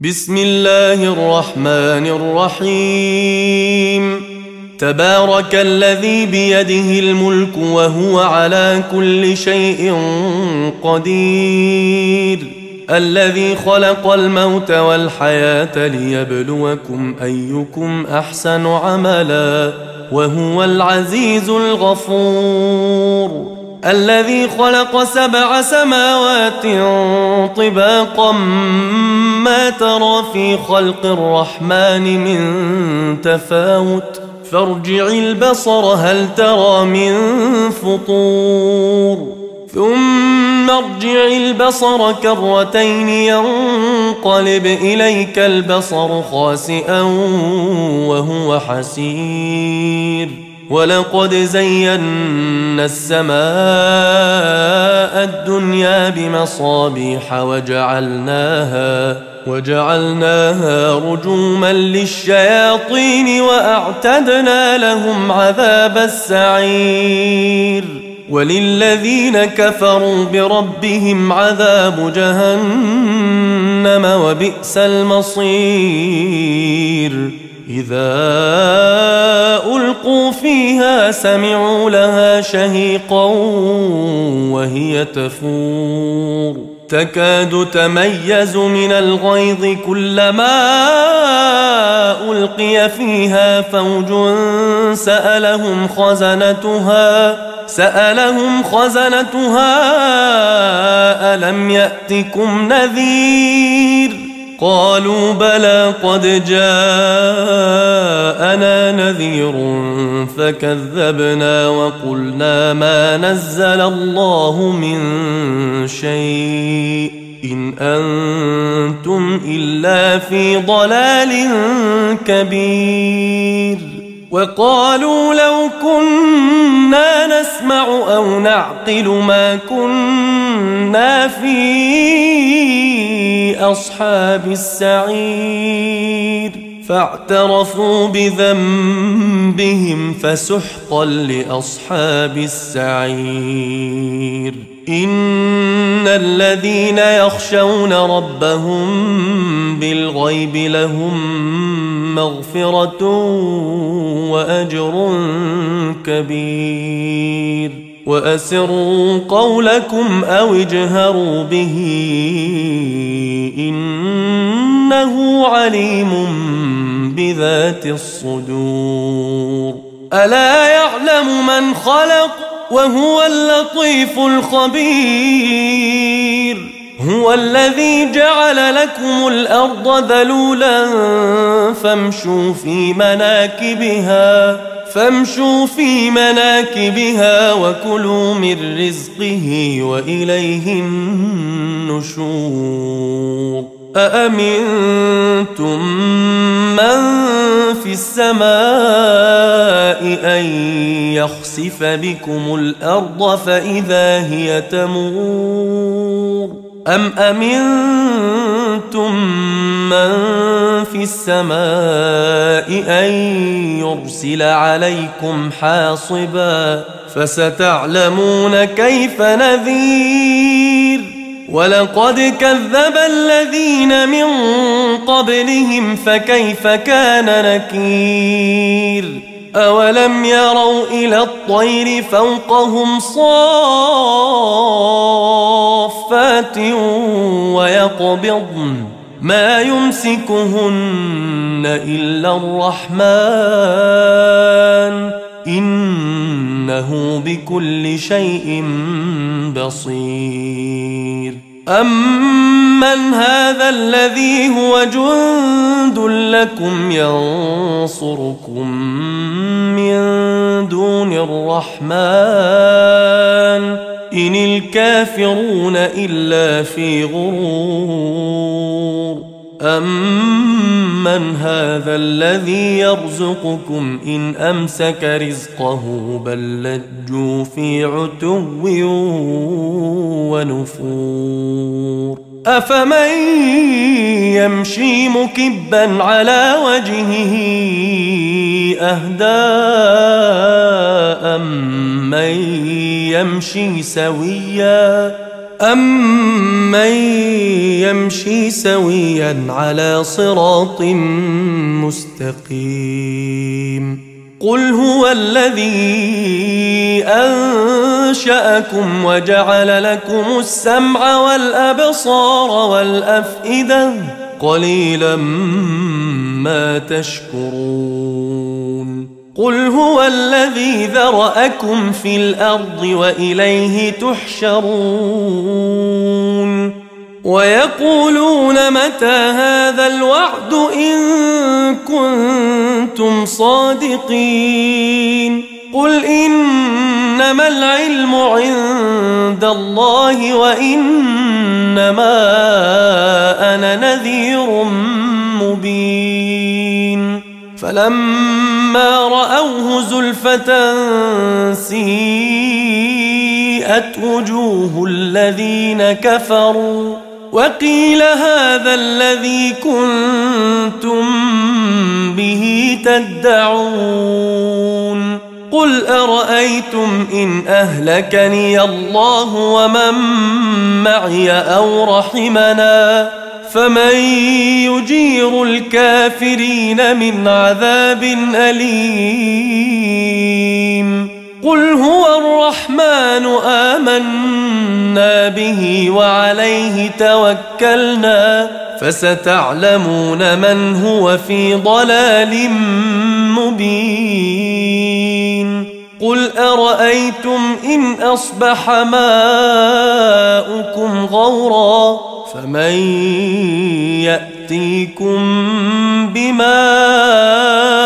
بسم الله الرحمن الرحيم. تبارك الذي بيده الملك وهو على كل شيء قدير، الذي خلق الموت والحياة ليبلوكم أيكم أحسن عملا وهو العزيز الغفور، الذي خلق 7 سماوات طباقا ما ترى في خلق الرحمن من تفاوت فارجع البصر هل ترى من فطور ثم ارجع البصر كرتين ينقلب إليك البصر خاسئا وهو حسير، ولقد زينا السماء الدنيا بمصابيح وجعلناها رجوما للشياطين وأعتدنا لهم عذاب السعير، وللذين كفروا بربهم عذاب جهنم وبئس المصير. إذا ألقوا فيها سمعوا لها شهيقا وهي تفور تكاد تميز من الغيظ كلما ألقي فيها فوج سألهم خزنتها ألم يأتكم نذير؟ قالوا بلى قد جاءنا نذير فكذبنا وقلنا ما نزل الله من شيء إن أنتم إلا في ضلال كبير. وقالوا لو كنا نسمع أو نعقل ما كنا في أصحاب السعير، فاعترفوا بذنبهم فسحقا لأصحاب السعير. إن الذين يخشون ربهم بالغيب لهم مغفرة وأجر كبير. وأسروا قولكم أو اجهروا به إنه عليم بذات الصدور. ألا يعلم من خلق وهو اللطيف الخبير. هو الذي جعل لكم الأرض ذلولا فامشوا في مناكبها وكلوا من رزقه وإليه النشور. أأمنتم من في السماء أن يخسف بكم الأرض فإذا هي تمور أم أمنتم من في السماء أن يرسل عليكم حاصبا فستعلمون كيف نذير. ولقد كذب الذين من قبلهم فكيف كان نكير. أولم يروا إلى الطير فوقهم صافات ويقبضن ما يمسكهن إلا الرحمن إنه بكل شيء بصير. أمن هذا الذي هو جند لكم ينصركم من دون الرحمن إن الكافرون إلا في غرور. أمن هذا الذي يرزقكم إن أمسك رزقه بل لجوا في عتو ونفور. أفمن يمشي مكبا على وجهه أهدى أمن يمشي سويا أَمَّن يَمْشِي سَوِيًّا عَلَى صِرَاطٍ مُسْتَقِيمٍ قُلْ هُوَ الَّذِي أَنشَأَكُمْ وَجَعَلَ لَكُمُ السَّمْعَ وَالْأَبْصَارَ وَالْأَفْئِدَةَ قَلِيلًا مَا تَشْكُرُونَ قُلْ هُوَ الَّذِي ذَرَأَكُمْ فِي الْأَرْضِ وَإِلَيْهِ تُحْشَرُونَ وَيَقُولُونَ مَتَى هَذَا الْوَعْدُ إِن كُنتُمْ صَادِقِينَ قُلْ إِنَّمَا الْعِلْمُ عِندَ اللَّهِ وَإِنَّمَا أَنَا نَذِيرٌ مُبِينٌ فَلَمَّا رَأَوْهُ زُلْفَةً سِيئَتْ وُجُوهُ الَّذِينَ كَفَرُوا وَقِيلَ هَذَا الَّذِي كُنتُم بِهِ تَدَّعُونَ قُلْ أَرَأَيْتُمْ إِنْ أَهْلَكَنِيَ اللَّهُ وَمَن مَّعِيَ أَوْ رَحِمَنَا فَمَن يُجِيرُ الْكَافِرِينَ مِنْ عَذَابٍ أَلِيمٍ قُلْ هُوَ الرَّحْمَنُ آمَنَّا بِهِ وَعَلَيْهِ تَوَكَّلْنَا فَسَتَعْلَمُونَ مَنْ هُوَ فِي ضَلَالٍ مُبِينٍ قُلْ أَرَأَيْتُمْ إِنْ أَصْبَحَ مَاؤُكُمْ غَوْرًا فَمَن يَأْتِيكُم بِمَاءٍ